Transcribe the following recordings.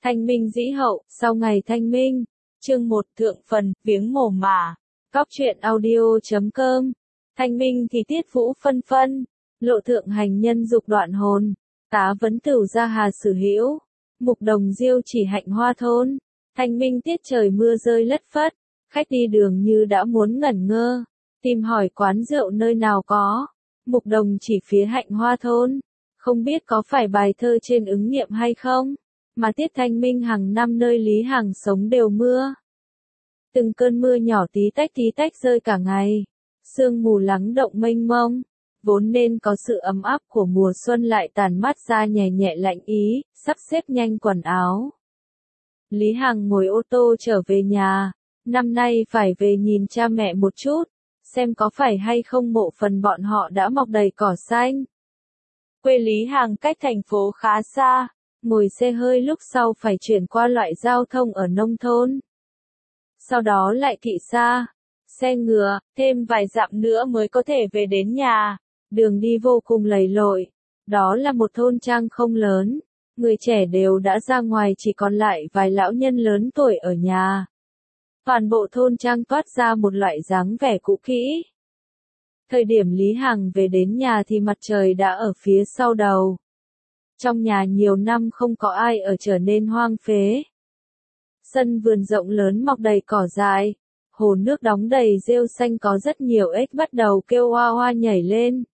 Thanh minh dĩ hậu, sau ngày thanh minh. Chương 1 thượng phần, viếng mồ mả. Cóc truyện audio.com. Thanh minh thì tiết vũ phân phân. Lộ thượng hành nhân dục đoạn hồn. Tá vấn tửu gia hà sử hữu. Mục đồng diêu chỉ hạnh hoa thôn. Thanh minh tiết trời mưa rơi lất phất. Khách đi đường như đã muốn ngẩn ngơ. Tìm hỏi quán rượu nơi nào có. Mục đồng chỉ phía hạnh hoa thôn. Không biết có phải bài thơ trên ứng nghiệm hay không? Mà tiết thanh minh hàng năm nơi Lý Hằng sống đều mưa. Từng cơn mưa nhỏ tí tách rơi cả ngày. Sương mù lắng động mênh mông. Vốn nên có sự ấm áp của mùa xuân lại tàn mát ra nhẹ nhẹ lạnh ý, sắp xếp nhanh quần áo. Lý Hằng ngồi ô tô trở về nhà. Năm nay phải về nhìn cha mẹ một chút. Xem có phải hay không mộ phần bọn họ đã mọc đầy cỏ xanh. Quê Lý Hằng cách thành phố khá xa. Ngồi xe hơi lúc sau phải chuyển qua loại giao thông ở nông thôn. Sau đó lại thị xa, xe ngựa, thêm vài dặm nữa mới có thể về đến nhà. Đường đi vô cùng lầy lội. Đó là một thôn trang không lớn. Người trẻ đều đã ra ngoài, chỉ còn lại vài lão nhân lớn tuổi ở nhà. Toàn bộ thôn trang toát ra một loại dáng vẻ cũ kỹ. Thời điểm Lý Hằng về đến nhà thì mặt trời đã ở phía sau đầu. Trong nhà nhiều năm không có ai ở trở nên hoang phế. Sân vườn rộng lớn mọc đầy cỏ dại, hồ nước đóng đầy rêu xanh, có rất nhiều ếch bắt đầu kêu oa oa nhảy lên.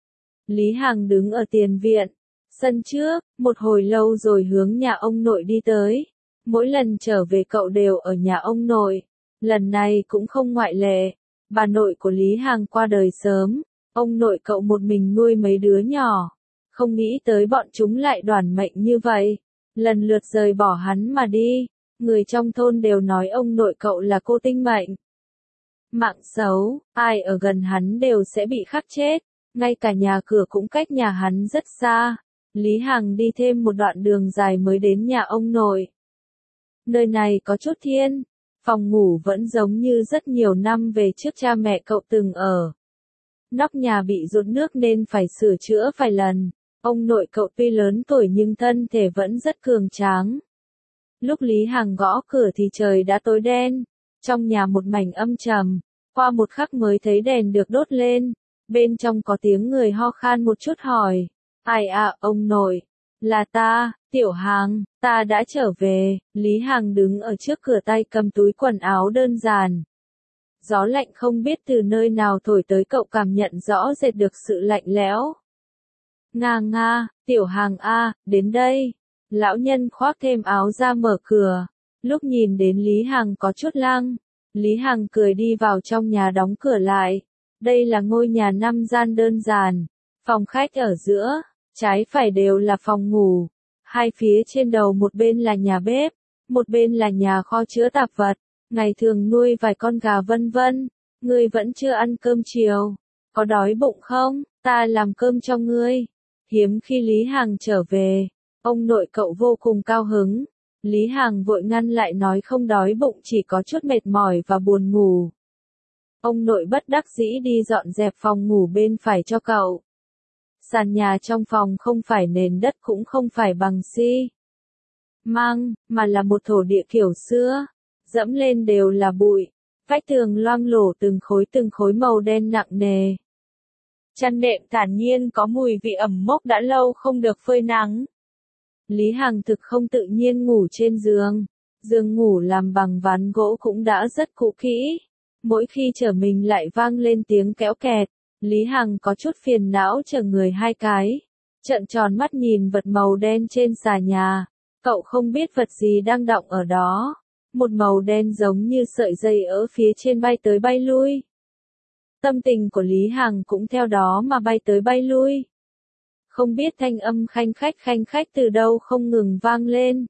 Lý Hằng đứng ở tiền viện, sân trước, một hồi lâu rồi hướng nhà ông nội đi tới. Mỗi lần trở về cậu đều ở nhà ông nội, lần này cũng không ngoại lệ. Bà nội của Lý Hằng qua đời sớm, ông nội cậu một mình nuôi mấy đứa nhỏ. Không nghĩ tới bọn chúng lại đoản mệnh như vậy, lần lượt rời bỏ hắn mà đi. Người trong thôn đều nói ông nội cậu là cô tinh mệnh. Mạng xấu, ai ở gần hắn đều sẽ bị khắc chết, ngay cả nhà cửa cũng cách nhà hắn rất xa. Lý Hằng đi thêm một đoạn đường dài mới đến nhà ông nội. Nơi này có chút thiên, phòng ngủ vẫn giống như rất nhiều năm về trước cha mẹ cậu từng ở. Nóc nhà bị dột nước nên phải sửa chữa vài lần. Ông nội cậu tuy lớn tuổi nhưng thân thể vẫn rất cường tráng. Lúc Lý Hằng gõ cửa thì trời đã tối đen. Trong nhà một mảnh âm trầm. Qua một khắc mới thấy đèn được đốt lên. Bên trong có tiếng người ho khan một chút hỏi. Ai à, ông nội. Là ta, Tiểu Hằng, ta đã trở về. Lý Hằng đứng ở trước cửa tay cầm túi quần áo đơn giản. Gió lạnh không biết từ nơi nào thổi tới, cậu cảm nhận rõ rệt được sự lạnh lẽo. Nga, Tiểu Hằng a, đến đây. Lão nhân khoác thêm áo ra mở cửa. Lúc nhìn đến Lý Hằng có chút lăng. Lý Hằng cười đi vào trong nhà đóng cửa lại. Đây là ngôi nhà 5 gian đơn giản. Phòng khách ở giữa, trái phải đều là phòng ngủ. Hai phía trên đầu, một bên là nhà bếp, một bên là nhà kho chứa tạp vật. Ngày thường nuôi vài con gà vân vân. Ngươi vẫn chưa ăn cơm chiều. Có đói bụng không? Ta làm cơm cho ngươi. Hiếm khi Lý Hằng trở về, ông nội cậu vô cùng cao hứng. Lý Hằng vội ngăn lại, nói không đói bụng, chỉ có chút mệt mỏi và buồn ngủ. Ông nội bất đắc dĩ đi dọn dẹp phòng ngủ bên phải cho cậu. Sàn nhà trong phòng không phải nền đất cũng không phải bằng xi măng, mà là một thổ địa kiểu xưa. Dẫm lên đều là bụi. Vách tường loang lổ từng khối màu đen nặng nề. Chăn đệm thản nhiên có mùi vị ẩm mốc đã lâu không được phơi nắng. Lý Hằng thực không tự nhiên ngủ trên giường. Giường ngủ làm bằng ván gỗ cũng đã rất cũ kỹ. Mỗi khi trở mình lại vang lên tiếng kéo kẹt. Lý Hằng có chút phiền não, trở người hai cái. Trợn tròn mắt nhìn vật màu đen trên xà nhà. Cậu không biết vật gì đang đọng ở đó. Một màu đen giống như sợi dây ở phía trên bay tới bay lui. Tâm tình của Lý Hằng cũng theo đó mà bay tới bay lui. Không biết thanh âm khanh khách từ đâu không ngừng vang lên.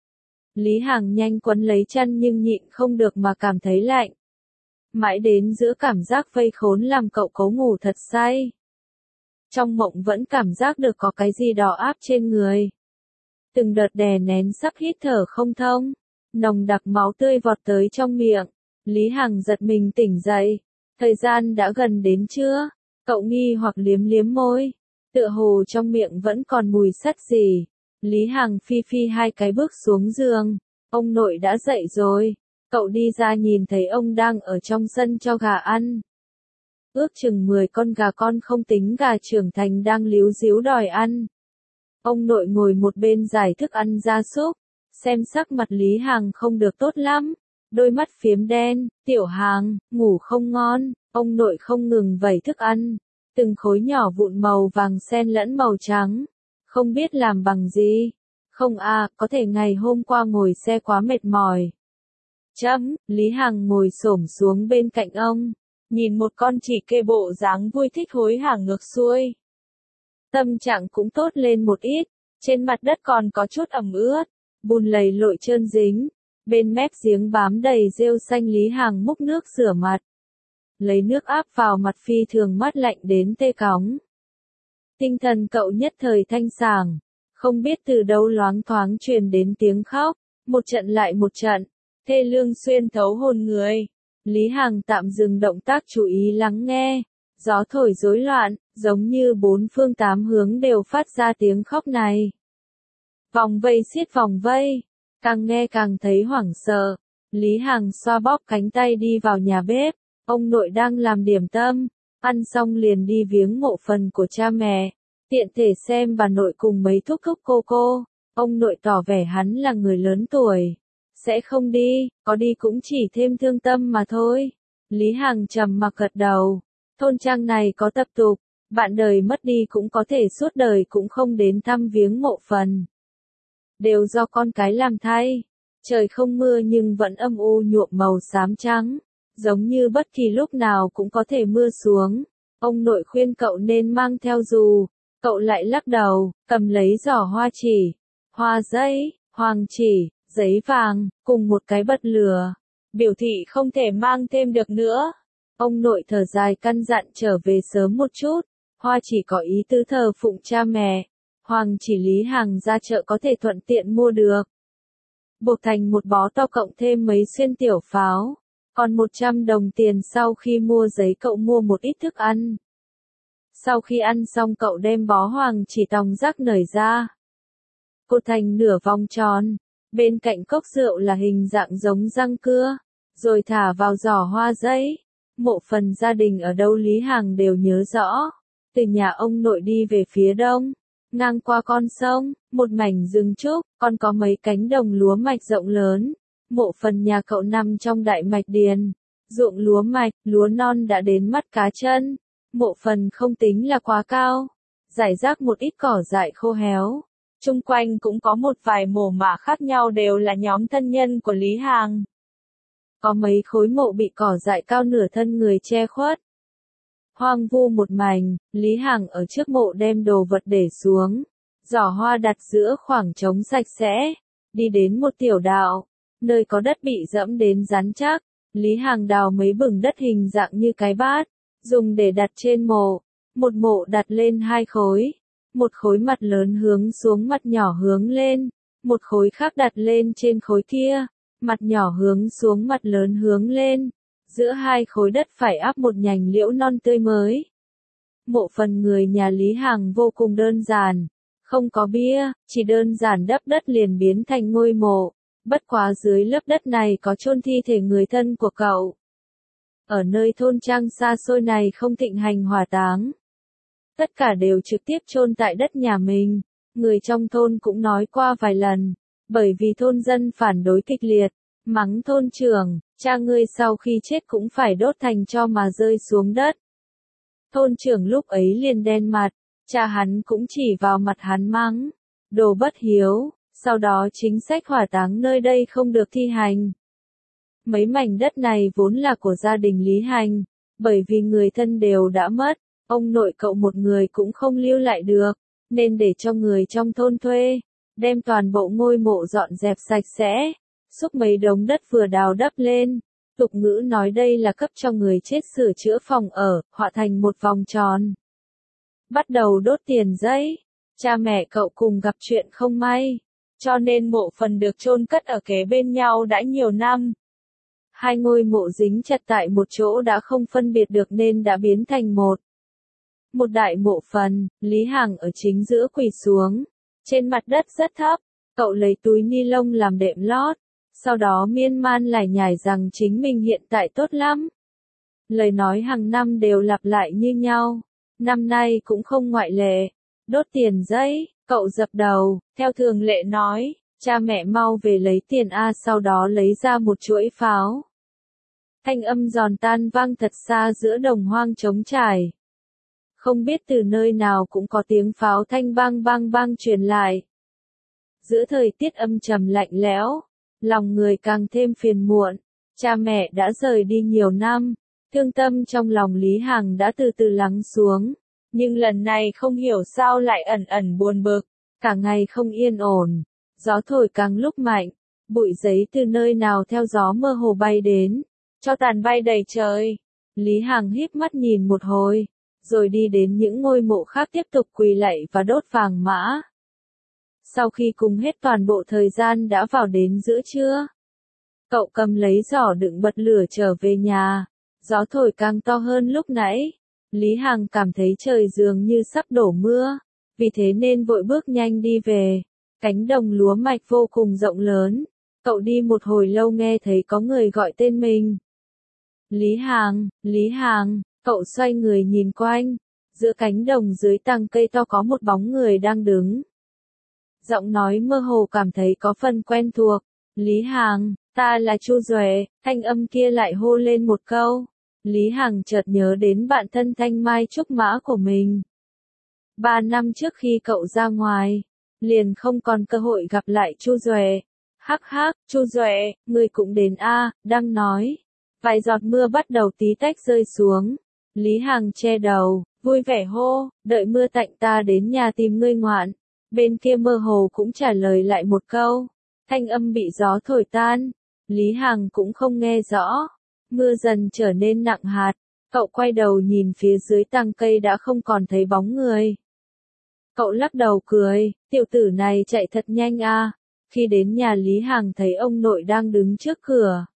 Lý Hằng nhanh quấn lấy chăn nhưng nhịn không được mà cảm thấy lạnh. Mãi đến giữa cảm giác vây khốn làm cậu cố ngủ thật say. Trong mộng vẫn cảm giác được có cái gì đó áp trên người. Từng đợt đè nén sắp hít thở không thông. Nồng đặc máu tươi vọt tới trong miệng. Lý Hằng giật mình tỉnh dậy. Thời gian đã gần đến trưa. Cậu nghi hoặc liếm liếm môi. Tựa hồ trong miệng vẫn còn mùi sắt gì. Lý Hằng phi phi hai cái bước xuống giường. Ông nội đã dậy rồi. Cậu đi ra nhìn thấy ông đang ở trong sân cho gà ăn. Ước chừng 10 con gà con không tính gà trưởng thành đang líu ríu đòi ăn. Ông nội ngồi một bên giải thức ăn gia súc. Xem sắc mặt Lý Hằng không được tốt lắm. Đôi mắt phiếm đen, Tiểu Hằng, ngủ không ngon. Ông nội không ngừng vẩy thức ăn. Từng khối nhỏ vụn màu vàng xen lẫn màu trắng. Không biết làm bằng gì. Không à, có thể ngày hôm qua ngồi xe quá mệt mỏi. Lý Hằng ngồi xổm xuống bên cạnh ông. Nhìn một con chỉ kê bộ dáng vui thích hối hả ngược xuôi. Tâm trạng cũng tốt lên một ít. Trên mặt đất còn có chút ẩm ướt. Bùn lầy lội trơn dính. Bên mép giếng bám đầy rêu xanh. Lý Hằng múc nước rửa mặt. Lấy nước áp vào mặt phi thường mát lạnh đến tê cóng. Tinh thần cậu nhất thời thanh sảng. Không biết từ đâu loáng thoáng truyền đến tiếng khóc. Một trận lại một trận. Thê lương xuyên thấu hồn người. Lý Hằng tạm dừng động tác chú ý lắng nghe. Gió thổi rối loạn, giống như bốn phương tám hướng đều phát ra tiếng khóc này. Vòng vây xiết vòng vây. Càng nghe càng thấy hoảng sợ. Lý Hằng xoa bóp cánh tay đi vào nhà bếp. Ông nội đang làm điểm tâm. Ăn xong liền đi viếng mộ phần của cha mẹ. Tiện thể xem bà nội cùng mấy thúc thúc cô. Ông nội tỏ vẻ hắn là người lớn tuổi. Sẽ không đi, có đi cũng chỉ thêm thương tâm mà thôi. Lý Hằng trầm mặc gật đầu. Thôn trang này có tập tục. Bạn đời mất đi cũng có thể suốt đời cũng không đến thăm viếng mộ phần. Đều do con cái làm thay. Trời không mưa nhưng vẫn âm u nhuộm màu xám trắng. Giống như bất kỳ lúc nào cũng có thể mưa xuống. Ông nội khuyên cậu nên mang theo dù. Cậu lại lắc đầu, cầm lấy giỏ hoa chỉ, hoa giấy, hoàng chỉ, giấy vàng, cùng một cái bật lửa. Biểu thị không thể mang thêm được nữa. Ông nội thở dài căn dặn trở về sớm một chút. Hoa chỉ có ý tứ thờ phụng cha mẹ. Hoàng chỉ Lý Hằng ra chợ có thể thuận tiện mua được. Buộc thành một bó to cộng thêm mấy xuyên tiểu pháo. Còn 100 đồng tiền sau khi mua giấy cậu mua một ít thức ăn. Sau khi ăn xong cậu đem bó hoàng chỉ tòng rác nởi ra. Cột thành nửa vòng tròn. Bên cạnh cốc rượu là hình dạng giống răng cưa. Rồi thả vào giỏ hoa giấy. Mộ phần gia đình ở đâu Lý Hằng đều nhớ rõ. Từ nhà ông nội đi về phía đông. Ngang qua con sông, một mảnh rừng trúc, còn có mấy cánh đồng lúa mạch rộng lớn. Mộ phần nhà cậu nằm trong đại mạch điền. Ruộng lúa mạch, lúa non đã đến mắt cá chân. Mộ phần không tính là quá cao. Rải rác một ít cỏ dại khô héo. Chung quanh cũng có một vài mồ mả khác nhau đều là nhóm thân nhân của Lý Hằng. Có mấy khối mộ bị cỏ dại cao nửa thân người che khuất. Hoang vu một mảnh, Lý Hằng ở trước mộ đem đồ vật để xuống. Giỏ hoa đặt giữa khoảng trống sạch sẽ. Đi đến một tiểu đạo. Nơi có đất bị dẫm đến rắn chắc. Lý Hằng đào mấy bừng đất hình dạng như cái bát. Dùng để đặt trên mộ. Một mộ đặt lên hai khối. Một khối mặt lớn hướng xuống mặt nhỏ hướng lên. Một khối khác đặt lên trên khối kia. Mặt nhỏ hướng xuống mặt lớn hướng lên. Giữa hai khối đất phải áp một nhành liễu non tươi mới. Mộ phần người nhà Lý Hằng vô cùng đơn giản. Không có bia, chỉ đơn giản đắp đất liền biến thành ngôi mộ. Bất quá dưới lớp đất này có chôn thi thể người thân của cậu. Ở nơi thôn trang xa xôi này không thịnh hành hỏa táng. Tất cả đều trực tiếp chôn tại đất nhà mình. Người trong thôn cũng nói qua vài lần. Bởi vì thôn dân phản đối kịch liệt. Mắng thôn trưởng, cha ngươi sau khi chết cũng phải đốt thành tro mà rơi xuống đất. Thôn trưởng lúc ấy liền đen mặt. Cha hắn cũng chỉ vào mặt hắn mắng. Đồ bất hiếu. Sau đó chính sách hỏa táng nơi đây không được thi hành. Mấy mảnh đất này vốn là của gia đình Lý Hành. Bởi vì người thân đều đã mất. Ông nội cậu một người cũng không lưu lại được. Nên để cho người trong thôn thuê. Đem toàn bộ ngôi mộ dọn dẹp sạch sẽ. Xúc mấy đống đất vừa đào đắp lên. Tục ngữ nói đây là cấp cho người chết sửa chữa phòng ở, họa thành một vòng tròn. Bắt đầu đốt tiền giấy. Cha mẹ cậu cùng gặp chuyện không may. Cho nên mộ phần được chôn cất ở kế bên nhau đã nhiều năm. Hai ngôi mộ dính chặt tại một chỗ đã không phân biệt được nên đã biến thành một. Một đại mộ phần, Lý Hằng ở chính giữa quỳ xuống. Trên mặt đất rất thấp, cậu lấy túi ni lông làm đệm lót, sau đó miên man lải nhải rằng chính mình hiện tại tốt lắm. Lời nói hàng năm đều lặp lại như nhau, năm nay cũng không ngoại lệ. Đốt tiền giấy, cậu dập đầu, theo thường lệ nói, cha mẹ mau về lấy tiền a, sau đó lấy ra một chuỗi pháo. Thanh âm giòn tan vang thật xa giữa đồng hoang trống trải. Không biết từ nơi nào cũng có tiếng pháo thanh bang bang bang truyền lại. Giữa thời tiết âm trầm lạnh lẽo, lòng người càng thêm phiền muộn. Cha mẹ đã rời đi nhiều năm, thương tâm trong lòng Lý Hằng đã từ từ lắng xuống. Nhưng lần này không hiểu sao lại ẩn ẩn buồn bực, cả ngày không yên ổn. Gió thổi càng lúc mạnh, bụi giấy từ nơi nào theo gió mơ hồ bay đến, cho tàn bay đầy trời. Lý Hằng híp mắt nhìn một hồi, rồi đi đến những ngôi mộ khác tiếp tục quỳ lạy và đốt vàng mã. Sau khi cùng hết toàn bộ thời gian đã vào đến giữa trưa, cậu cầm lấy giỏ đựng bật lửa trở về nhà. Gió thổi càng to hơn lúc nãy. Lý Hằng cảm thấy trời dường như sắp đổ mưa, vì thế nên vội bước nhanh đi về. Cánh đồng lúa mạch vô cùng rộng lớn, cậu đi một hồi lâu nghe thấy có người gọi tên mình. Lý Hằng, cậu xoay người nhìn quanh, giữa cánh đồng dưới tàng cây to có một bóng người đang đứng. Giọng nói mơ hồ cảm thấy có phần quen thuộc. Lý Hằng, ta là Chu Duệ, thanh âm kia lại hô lên một câu. Lý Hằng chợt nhớ đến bạn thân Thanh Mai Trúc Mã của mình. 3 năm trước khi cậu ra ngoài, liền không còn cơ hội gặp lại Chu Duệ. Hắc hắc, Chu Duệ, ngươi cũng đến a, đang nói. Vài giọt mưa bắt đầu tí tách rơi xuống. Lý Hằng che đầu, vui vẻ hô, đợi mưa tạnh ta đến nhà tìm ngươi ngoạn. Bên kia mơ hồ cũng trả lời lại một câu. Thanh âm bị gió thổi tan. Lý Hằng cũng không nghe rõ. Mưa dần trở nên nặng hạt, cậu quay đầu nhìn phía dưới tàng cây đã không còn thấy bóng người. Cậu lắc đầu cười, tiểu tử này chạy thật nhanh a. Khi đến nhà Lý Hằng thấy ông nội đang đứng trước cửa.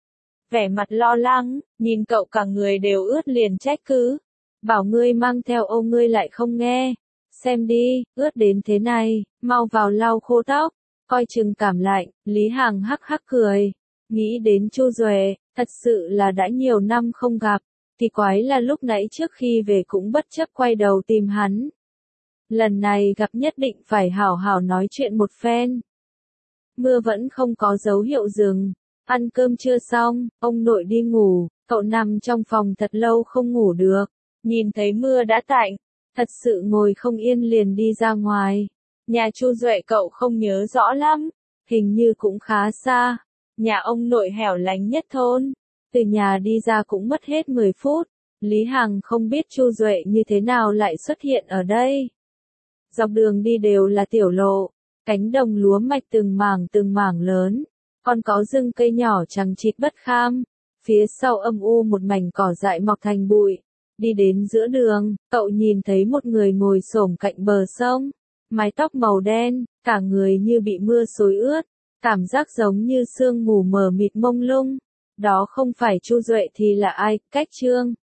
Vẻ mặt lo lắng, nhìn cậu cả người đều ướt liền trách cứ. Bảo ngươi mang theo ô ngươi lại không nghe. Xem đi, ướt đến thế này, mau vào lau khô tóc, coi chừng cảm lạnh. Lý Hằng hắc hắc cười, nghĩ đến Chu Duệ. Thật sự là đã nhiều năm không gặp, kỳ quái là lúc nãy trước khi về cũng bất chấp quay đầu tìm hắn. Lần này gặp nhất định phải hảo hảo nói chuyện một phen. Mưa vẫn không có dấu hiệu dừng, ăn cơm chưa xong, ông nội đi ngủ, cậu nằm trong phòng thật lâu không ngủ được, nhìn thấy mưa đã tạnh, thật sự ngồi không yên liền đi ra ngoài. Nhà Chu Duệ cậu không nhớ rõ lắm, hình như cũng khá xa. Nhà ông nội hẻo lánh nhất thôn, từ nhà đi ra cũng mất hết 10 phút, Lý Hằng không biết Chu Duệ như thế nào lại xuất hiện ở đây. Dọc đường đi đều là tiểu lộ, cánh đồng lúa mạch từng mảng lớn, còn có rừng cây nhỏ chằng chịt bất kham, phía sau âm u một mảnh cỏ dại mọc thành bụi. Đi đến giữa đường, cậu nhìn thấy một người ngồi xổm cạnh bờ sông, mái tóc màu đen, cả người như bị mưa xối ướt. Cảm giác giống như sương mù mờ mịt mông lung. Đó không phải Chu Duệ thì là ai? Cách Trương.